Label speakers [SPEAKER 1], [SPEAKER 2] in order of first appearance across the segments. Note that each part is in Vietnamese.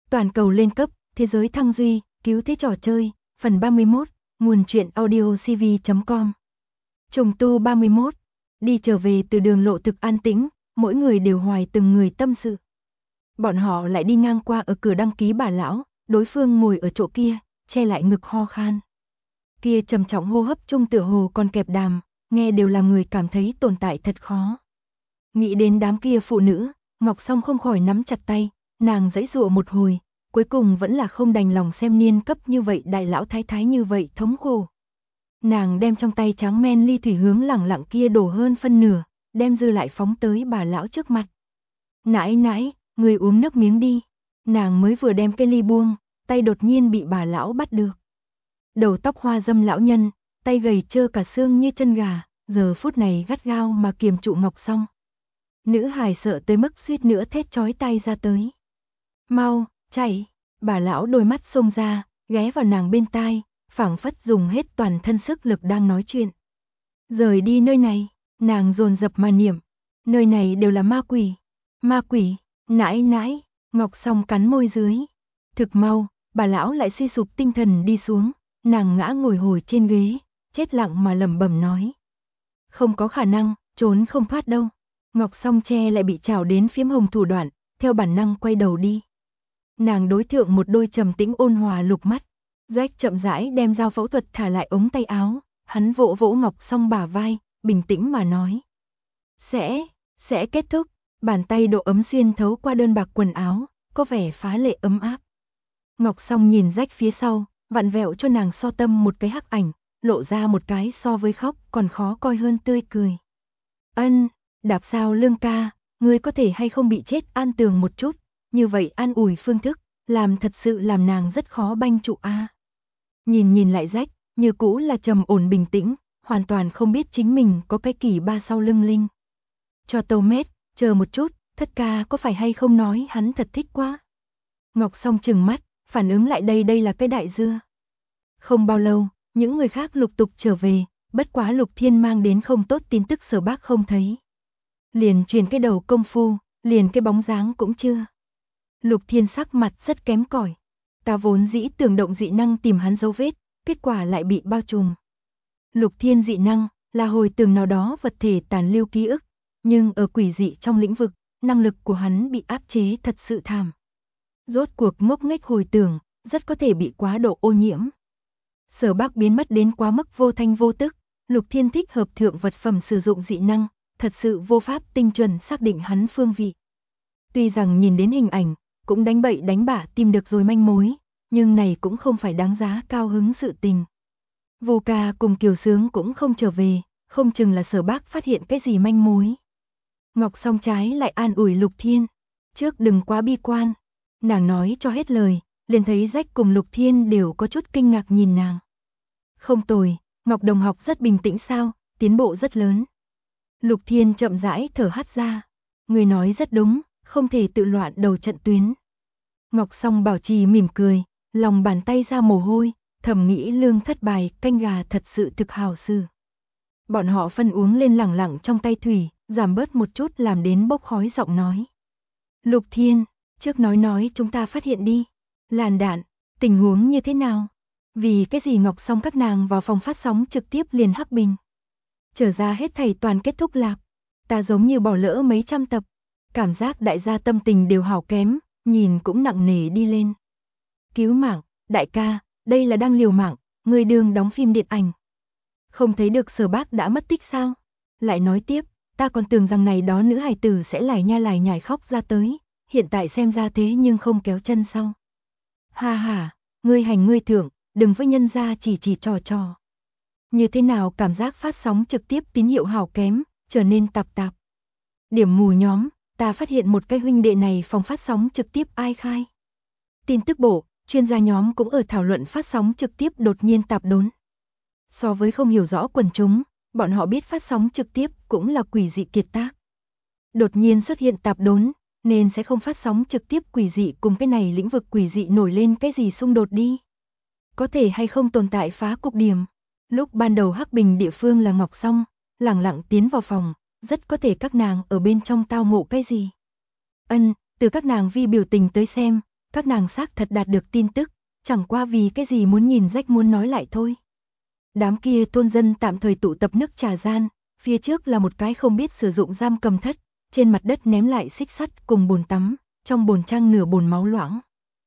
[SPEAKER 1] Toàn cầu lên cấp, thế giới thăng duy, cứu thế trò chơi, phần 31, nguồn truyện audio cv.com. Trùng tu 31, đi trở về từ đường lộ thực an tĩnh, mỗi người đều hoài từng người tâm sự. Bọn họ lại đi ngang qua ở cửa đăng ký bà lão, đối phương ngồi ở chỗ kia, che lại ngực ho khan. Kia trầm trọng hô hấp chung tựa hồ còn kẹp đàm, nghe đều làm người cảm thấy tồn tại thật khó. Nghĩ đến đám kia phụ nữ, Ngọc Song không khỏi nắm chặt tay, nàng giãy giụa một hồi, cuối cùng vẫn là không đành lòng xem niên cấp như vậy đại lão thái thái như vậy thống khổ. Nàng đem trong tay tráng men ly thủy hướng lẳng lặng kia đổ hơn phân nửa, đem dư lại phóng tới bà lão trước mặt. Nãi nãi, người uống nước miếng đi. Nàng mới vừa đem cái ly buông, tay đột nhiên bị bà lão bắt được. Đầu tóc hoa dâm lão nhân, tay gầy trơ cả xương như chân gà, giờ phút này gắt gao mà kiềm trụ Ngọc Song. Nữ hài sợ tới mức suýt nữa thét chói tai ra tới. Mau, chạy, bà lão đôi mắt xông ra, ghé vào nàng bên tai, phảng phất dùng hết toàn thân sức lực đang nói chuyện. Rời đi nơi này, nàng dồn dập mà niệm, nơi này đều là ma quỷ, nãi nãi, Ngọc Song cắn môi dưới. Thực mau, bà lão lại suy sụp tinh thần đi xuống, nàng ngã ngồi hồi trên ghế, chết lặng mà lẩm bẩm nói. Không có khả năng, trốn không thoát đâu. Ngọc Song che lại bị chảo đến phiếm hồng thủ đoạn, theo bản năng quay đầu đi. Nàng đối thượng một đôi trầm tĩnh ôn hòa lục mắt. Jack chậm rãi đem dao phẫu thuật thả lại ống tay áo, hắn vỗ vỗ Ngọc Song bả vai, bình tĩnh mà nói. Sẽ kết thúc, bàn tay độ ấm xuyên thấu qua đơn bạc quần áo, có vẻ phá lệ ấm áp. Ngọc Song nhìn Jack phía sau, vặn vẹo cho nàng so tâm một cái hắc ảnh, lộ ra một cái so với khóc còn khó coi hơn tươi cười. Ân, đạp sao Lương ca, ngươi có thể hay không bị chết an tường một chút, như vậy an ủi phương thức, làm thật sự làm nàng rất khó banh trụ a. Nhìn lại Jack, như cũ là trầm ổn bình tĩnh, hoàn toàn không biết chính mình có cái kỳ ba sau lưng linh. Cho tâu mét, chờ một chút, thất ca có phải hay không nói hắn thật thích quá. Ngọc Song trừng mắt, phản ứng lại đây là cái đại dưa. Không bao lâu, những người khác lục tục trở về, bất quá Lục Thiên mang đến không tốt tin tức Sở Bác không thấy. Liền truyền cái đầu công phu, liền cái bóng dáng cũng chưa. Lục Thiên sắc mặt rất kém cỏi. Ta vốn dĩ tưởng động dị năng tìm hắn dấu vết, kết quả lại bị bao trùm. Lục Thiên dị năng là hồi tưởng nào đó vật thể tàn lưu ký ức, nhưng ở quỷ dị trong lĩnh vực, năng lực của hắn bị áp chế thật sự thảm. Rốt cuộc ngốc nghếch hồi tưởng, rất có thể bị quá độ ô nhiễm. Sở Bác biến mất đến quá mức vô thanh vô tức, Lục Thiên thích hợp thượng vật phẩm sử dụng dị năng, thật sự vô pháp tinh chuẩn xác định hắn phương vị. Tuy rằng nhìn đến hình ảnh, cũng đánh bậy đánh bạ tìm được rồi manh mối, nhưng này cũng không phải đáng giá cao hứng sự tình. Vô Ca cùng Kiều Sướng cũng không trở về, không chừng là Sở Bác phát hiện cái gì manh mối. Ngọc Song trái lại an ủi Lục Thiên, trước đừng quá bi quan. Nàng nói cho hết lời, liền thấy Jack cùng Lục Thiên đều có chút kinh ngạc nhìn nàng. Không tồi, Ngọc đồng học rất bình tĩnh sao, tiến bộ rất lớn. Lục Thiên chậm rãi thở hắt ra. Người nói rất đúng, không thể tự loạn đầu trận tuyến. Ngọc Song bảo trì mỉm cười, lòng bàn tay ra mồ hôi, thầm nghĩ Lương thất bài canh gà thật sự thực hào sư. Bọn họ phân uống lên lẳng lặng trong tay thủy, giảm bớt một chút làm đến bốc khói giọng nói. Lục Thiên, trước nói chúng ta phát hiện đi. Làn đạn, tình huống như thế nào? Vì cái gì Ngọc Song các nàng vào phòng phát sóng trực tiếp liền hắc bình. Trở ra hết thảy toàn kết thúc lạc. Ta giống như bỏ lỡ mấy trăm tập. Cảm giác đại gia tâm tình đều hảo kém, nhìn cũng nặng nề đi lên. Cứu mạng, đại ca, đây là đang liều mạng, người đường đóng phim điện ảnh. Không thấy được Sở Bác đã mất tích sao? Lại nói tiếp, ta còn tưởng rằng này đó nữ hài tử sẽ lải nhải khóc ra tới, hiện tại xem ra thế nhưng không kéo chân sau. Ha ha, ngươi hành ngươi thưởng, đừng với nhân gia chỉ trò. Như thế nào cảm giác phát sóng trực tiếp tín hiệu hảo kém, trở nên tạp. Điểm mù nhóm, ta phát hiện một cái huynh đệ này phòng phát sóng trực tiếp ai khai. Tin tức bộ, chuyên gia nhóm cũng ở thảo luận phát sóng trực tiếp đột nhiên tạp đốn. So với không hiểu rõ quần chúng, bọn họ biết phát sóng trực tiếp cũng là quỷ dị kiệt tác. Đột nhiên xuất hiện tạp đốn, nên sẽ không phát sóng trực tiếp quỷ dị cùng cái này lĩnh vực quỷ dị nổi lên cái gì xung đột đi. Có thể hay không tồn tại phá cục điểm. Lúc ban đầu hắc bình địa phương là Ngọc Song, lẳng lặng tiến vào phòng, rất có thể các nàng ở bên trong tao ngộ cái gì. Từ các nàng vi biểu tình tới xem, Các nàng xác thật đạt được tin tức, chẳng qua vì cái gì muốn nhìn Jack muốn nói lại thôi. Đám kia thôn dân tạm thời tụ tập nước trà gian, phía trước là một cái không biết sử dụng giam cầm thất, trên mặt đất ném lại xích sắt cùng bồn tắm, trong bồn trang nửa bồn máu loãng.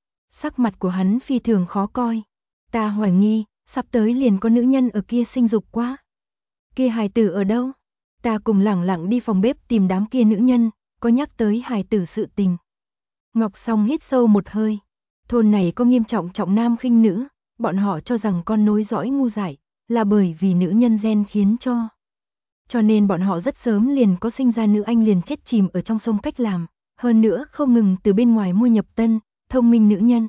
[SPEAKER 1] Sắc mặt của hắn phi thường khó coi. Ta hoài nghi, sắp tới liền có nữ nhân ở kia sinh dục quá. Kia hài tử ở đâu? Ta cùng lẳng lặng đi phòng bếp tìm đám kia nữ nhân, có nhắc tới hài tử sự tình. Ngọc Song hít sâu một hơi. Thôn này có nghiêm trọng trọng nam khinh nữ, bọn họ cho rằng con nối dõi ngu dại, là bởi vì nữ nhân gen khiến cho. Cho nên bọn họ rất sớm liền có sinh ra nữ anh liền chết chìm ở trong sông cách làm, hơn nữa không ngừng từ bên ngoài mua nhập tân, thông minh nữ nhân.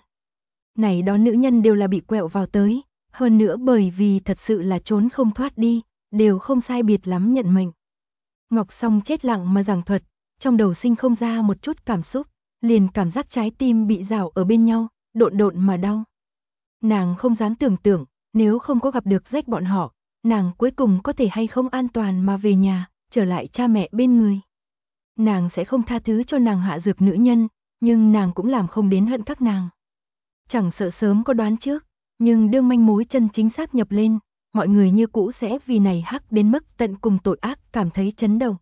[SPEAKER 1] Này đó nữ nhân đều là bị quẹo vào tới, hơn nữa bởi vì thật sự là trốn không thoát đi, đều không sai biệt lắm nhận mệnh. Ngọc Song chết lặng mà giảng thuật, trong đầu sinh không ra một chút cảm xúc, liền cảm giác trái tim bị rào ở bên nhau, độn độn mà đau. Nàng không dám tưởng tượng, nếu không có gặp được Jack bọn họ, nàng cuối cùng có thể hay không an toàn mà về nhà, trở lại cha mẹ bên người. Nàng sẽ không tha thứ cho nàng hạ dược nữ nhân, nhưng nàng cũng làm không đến hận các nàng. Chẳng sợ sớm có đoán trước, nhưng đương manh mối chân chính xác nhập lên, mọi người như cũ sẽ vì này hắc đến mức tận cùng tội ác cảm thấy chấn động.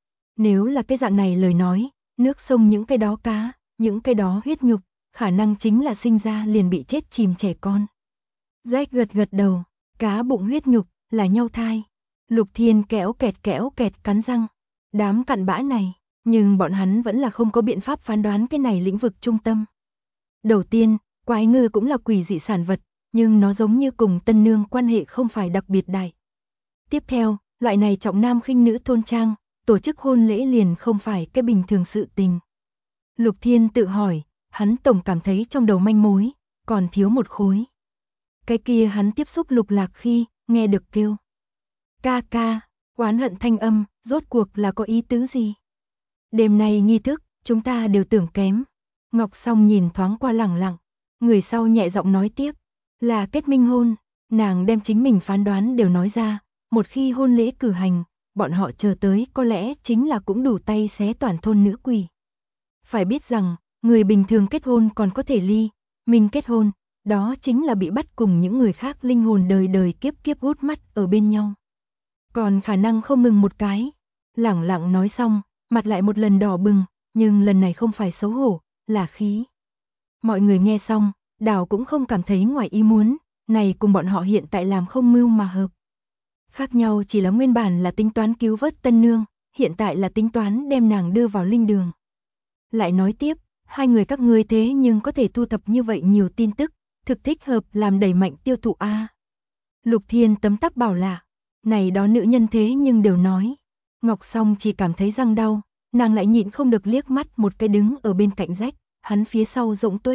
[SPEAKER 1] Nếu là cái dạng này lời nói, nước sông những cái đó cá, những cái đó huyết nhục, khả năng chính là sinh ra liền bị chết chìm trẻ con. Jack gật đầu, cá bụng huyết nhục, là nhau thai. Lục Thiên kéo kẹt cắn răng. Đám cặn bã này, nhưng bọn hắn vẫn là không có biện pháp phán đoán cái này lĩnh vực trung tâm. Đầu tiên, quái ngư cũng là quỷ dị sản vật, nhưng nó giống như cùng tân nương quan hệ không phải đặc biệt đại. Tiếp theo, loại này trọng nam khinh nữ thôn trang, tổ chức hôn lễ liền không phải cái bình thường sự tình. Lục Thiên tự hỏi, hắn tổng cảm thấy trong đầu manh mối, còn thiếu một khối. Cái kia hắn tiếp xúc Lục Lạc khi, nghe được kêu. Ca ca, oán hận thanh âm, rốt cuộc là có ý tứ gì? Đêm nay nghi thức, chúng ta đều tưởng kém. Ngọc Song nhìn thoáng qua lẳng lặng, người sau nhẹ giọng nói tiếp, là kết minh hôn, nàng đem chính mình phán đoán đều nói ra, một khi hôn lễ cử hành, bọn họ chờ tới có lẽ chính là cũng đủ tay xé toàn thôn nữ quỷ. Phải biết rằng, người bình thường kết hôn còn có thể ly, mình kết hôn, đó chính là bị bắt cùng những người khác linh hồn đời đời kiếp kiếp hút mắt ở bên nhau. Còn khả năng không mừng một cái. Lẳng lặng nói xong, mặt lại một lần đỏ bừng, nhưng lần này không phải xấu hổ, là khí. Mọi người nghe xong, đảo cũng không cảm thấy ngoài ý muốn, này cùng bọn họ hiện tại làm không mưu mà hợp. Khác nhau chỉ là nguyên bản là tính toán cứu vớt tân nương, hiện tại là tính toán đem nàng đưa vào linh đường. Lại nói tiếp, hai người các ngươi thế nhưng có thể thu thập như vậy nhiều tin tức, thực thích hợp làm đẩy mạnh tiêu thụ a. Lục Thiên tấm tắc bảo là, này đó nữ nhân thế nhưng đều nói. Ngọc Song chỉ cảm thấy răng đau, nàng lại nhịn không được liếc mắt một cái đứng ở bên cạnh Jack, hắn phía sau rỗng tuếch.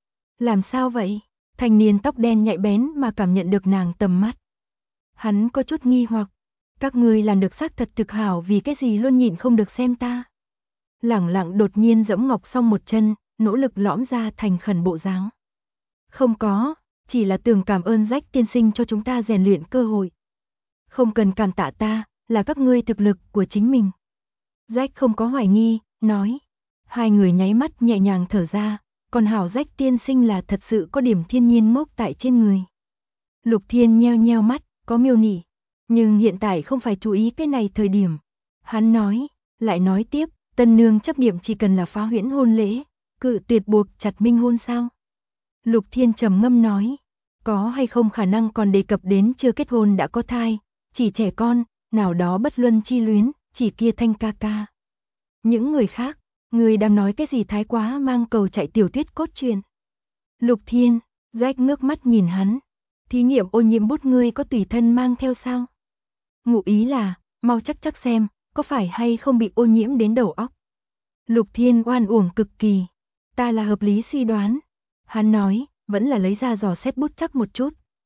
[SPEAKER 1] Làm sao vậy? Thanh niên tóc đen nhạy bén mà cảm nhận được nàng tầm mắt. Hắn có chút nghi hoặc, các ngươi làm được xác thật thực hảo vì cái gì luôn nhịn không được xem ta. Lẳng lặng đột nhiên giẫm Ngọc Song một chân, nỗ lực lõm ra thành khẩn bộ dáng. Không có, chỉ là tưởng cảm ơn Jack tiên sinh cho chúng ta rèn luyện cơ hội. Không cần cảm tạ ta, là các ngươi thực lực của chính mình. Jack không có hoài nghi, nói. Hai người nháy mắt nhẹ nhàng thở ra, còn hảo Jack tiên sinh là thật sự có điểm thiên nhiên mốc tại trên người. Lục Thiên nheo nheo mắt, có miêu nỉ. Nhưng hiện tại không phải chú ý cái này thời điểm. Hắn nói, lại nói tiếp, tân nương chấp niệm chỉ cần là phá huyễn hôn lễ, cự tuyệt buộc chặt minh hôn sao? Lục Thiên trầm ngâm nói, có hay không khả năng còn đề cập đến chưa kết hôn đã có thai, chỉ trẻ con, nào đó bất luân chi luyến, chỉ kia Thanh ca ca. Những người khác, người đang nói cái gì thái quá mang cầu chạy tiểu thuyết cốt truyện. Lục Thiên, Jack ngước mắt nhìn hắn, thí nghiệm ô nhiễm bút ngươi có tùy thân mang theo sao? Ngụ ý là, mau chắc xem, có phải hay không bị ô nhiễm đến đầu óc. Lục Thiên oan uổng cực kỳ, ta là hợp lý suy đoán. Hắn nói, vẫn là lấy ra giò xét bút chắc một chút,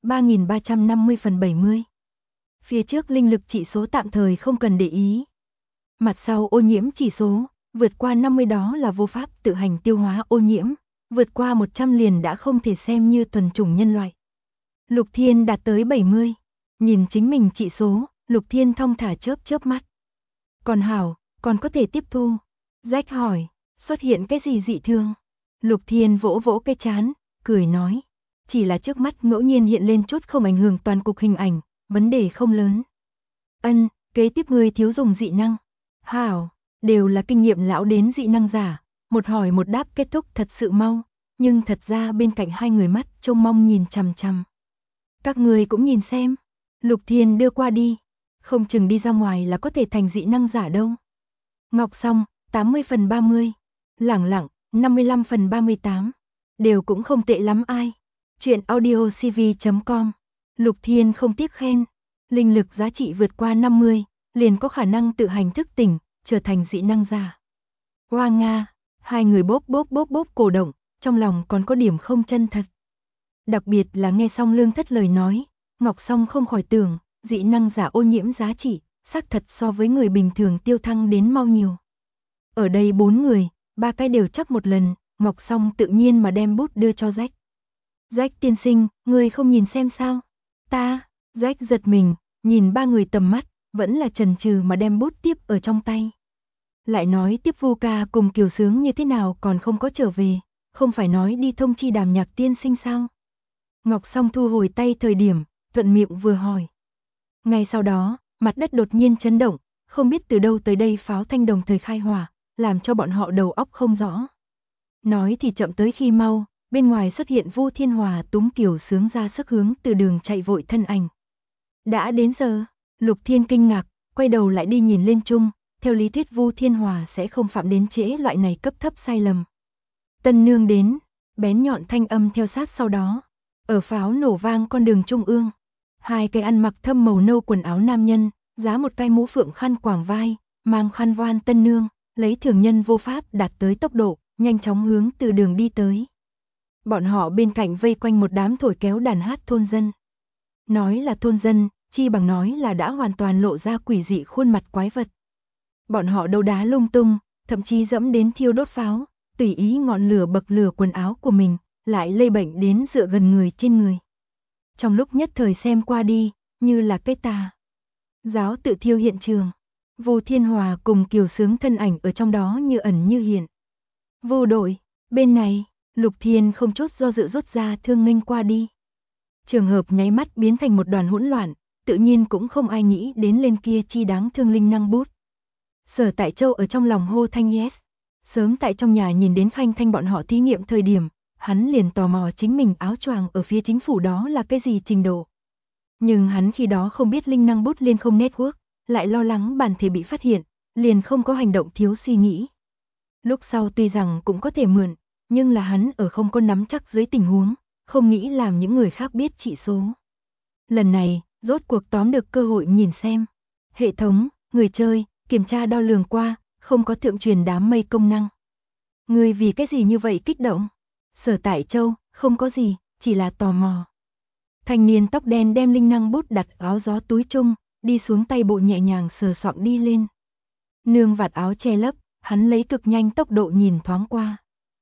[SPEAKER 1] 3350/70. Phía trước linh lực chỉ số tạm thời không cần để ý. Mặt sau ô nhiễm chỉ số, vượt qua 50 đó là vô pháp tự hành tiêu hóa ô nhiễm, vượt qua 100 liền đã không thể xem như thuần chủng nhân loại. Lục Thiên đạt tới 70, nhìn chính mình chỉ số, Lục Thiên thong thả chớp mắt. Còn hảo, còn có thể tiếp thu. Jack hỏi, xuất hiện cái gì dị thường? Lục Thiên vỗ vỗ cái trán, cười nói. Chỉ là trước mắt ngẫu nhiên hiện lên chút không ảnh hưởng toàn cục hình ảnh, vấn đề không lớn. Ân, kế tiếp ngươi thiếu dùng dị năng. Hảo, đều là kinh nghiệm lão đến dị năng giả, một hỏi một đáp kết thúc thật sự mau, nhưng thật ra bên cạnh hai người mắt trông mong nhìn chằm chằm. Các người cũng nhìn xem. Lục Thiên đưa qua đi, không chừng đi ra ngoài là có thể thành dị năng giả đâu. Ngọc Song, 80/30, Lẳng Lặng, 55/38, đều cũng không tệ lắm ai. Chuyện audiocv.com, Lục Thiên không tiếc khen, linh lực giá trị vượt qua 50, liền có khả năng tự hành thức tỉnh, trở thành dị năng giả. Hoa Nga, hai người bốp cổ động, trong lòng còn có điểm không chân thật. Đặc biệt là nghe xong Lương Thất lời nói, Ngọc Song không khỏi tưởng, dị năng giả ô nhiễm giá trị, xác thật so với người bình thường tiêu thăng đến mau nhiều. Ở đây 4 người, 3 cái đều chắc một lần, Ngọc Song tự nhiên mà đem bút đưa cho Jack. Jack tiên sinh, ngươi không nhìn xem sao? Ta, Jack giật mình, nhìn 3 người tầm mắt, vẫn là chần chừ mà đem bút tiếp ở trong tay. Lại nói tiếp Vu ca cùng Kiều Sướng như thế nào còn không có trở về, không phải nói đi thông chi Đàm Nhạc tiên sinh sao? Ngọc Song thu hồi tay thời điểm, thuận miệng vừa hỏi. Ngay sau đó, mặt đất đột nhiên chấn động, không biết từ đâu tới đây pháo thanh đồng thời khai hỏa, làm cho bọn họ đầu óc không rõ. Nói thì chậm tới khi mau, bên ngoài xuất hiện Vu Thiên Hòa túm Kiều Sướng ra sức hướng từ đường chạy vội thân ảnh. Đã đến giờ, Lục Thiên kinh ngạc, quay đầu lại đi nhìn lên chung, theo lý thuyết Vu Thiên Hòa sẽ không phạm đến trễ loại này cấp thấp sai lầm. Tân nương đến, bén nhọn thanh âm theo sát sau đó. Ở pháo nổ vang con đường trung ương, hai cái ăn mặc thâm màu nâu quần áo nam nhân, giá một cái mũ phượng khăn quàng vai, mang khăn voan tân nương, lấy thường nhân vô pháp đạt tới tốc độ, nhanh chóng hướng từ đường đi tới. Bọn họ bên cạnh vây quanh một đám thổi kéo đàn hát thôn dân. Nói là thôn dân, chi bằng nói là đã hoàn toàn lộ ra quỷ dị khuôn mặt quái vật. Bọn họ đấu đá lung tung, thậm chí dẫm đến thiêu đốt pháo, tùy ý ngọn lửa bậc lửa quần áo của mình, lại lây bệnh đến dựa gần người trên người. Trong lúc nhất thời xem qua đi, như là cái tà giáo tự thiêu hiện trường. Vu Thiên Hòa cùng Kiều Sướng thân ảnh ở trong đó như ẩn như hiện. Vô đội, bên này, Lục Thiên không chút do dự rút ra thương nghênh qua đi. Trường hợp nháy mắt biến thành một đoàn hỗn loạn, tự nhiên cũng không ai nghĩ đến lên kia chi đáng thương linh năng bút. Sở Tại Châu ở trong lòng hô thanh yes. Sớm tại trong nhà nhìn đến Khanh Thanh bọn họ thí nghiệm thời điểm, hắn liền tò mò chính mình áo choàng ở phía chính phủ đó là cái gì trình độ. Nhưng hắn khi đó không biết linh năng bút liên không network, lại lo lắng bản thể bị phát hiện, liền không có hành động thiếu suy nghĩ. Lúc sau tuy rằng cũng có thể mượn, nhưng là hắn ở không có nắm chắc dưới tình huống, không nghĩ làm những người khác biết trị số. Lần này, rốt cuộc tóm được cơ hội nhìn xem. Hệ thống, người chơi, kiểm tra đo lường qua, không có thượng truyền đám mây công năng. Người vì cái gì như vậy kích động? Sở Tại Châu, không có gì, chỉ là tò mò. Thanh niên tóc đen đem linh năng bút đặt áo gió túi chung, đi xuống tay bộ nhẹ nhàng sờ soạng đi lên. Nương vạt áo che lấp, hắn lấy cực nhanh tốc độ nhìn thoáng qua.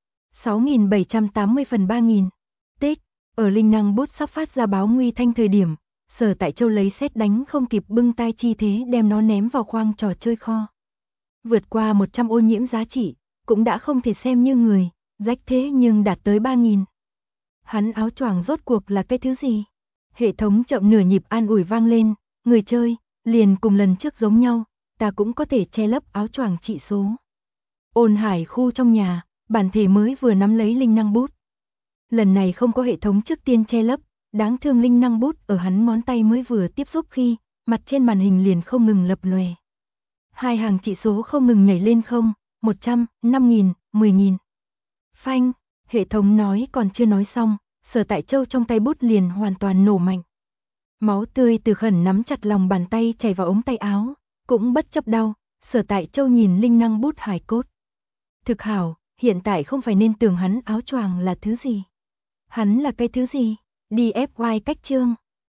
[SPEAKER 1] 6780/3000. Tích, ở linh năng bút sắp phát ra báo nguy thanh thời điểm, Sở Tại Châu lấy sét đánh không kịp bưng tay chi thế đem nó ném vào khoang trò chơi kho. Vượt qua 100 ô nhiễm giá trị, cũng đã không thể xem như người, rách thế nhưng đạt tới 3000. Hắn áo choàng rốt cuộc là cái thứ gì? Hệ thống chậm nửa nhịp an ủi vang lên, người chơi, liền cùng lần trước giống nhau, ta cũng có thể che lấp áo choàng trị số. Ôn Hải khu trong nhà, bản thể mới vừa nắm lấy linh năng bút. Lần này không có hệ thống trước tiên che lấp, đáng thương linh năng bút ở hắn ngón tay mới vừa tiếp xúc khi, mặt trên màn hình liền không ngừng lập lòe. Hai hàng trị số không ngừng nhảy lên 0, 100, 5000, 10000. Phanh, hệ thống nói còn chưa nói xong, Sở Tại Châu trong tay bút liền hoàn toàn nổ mạnh. Máu tươi từ khẩn nắm chặt lòng bàn tay chảy vào ống tay áo, cũng bất chấp đau, Sở Tại Châu nhìn linh năng bút hài cốt. Thực hảo, hiện tại không phải nên tưởng hắn áo choàng là thứ gì. Hắn là cái thứ gì? Đi FY cách chương.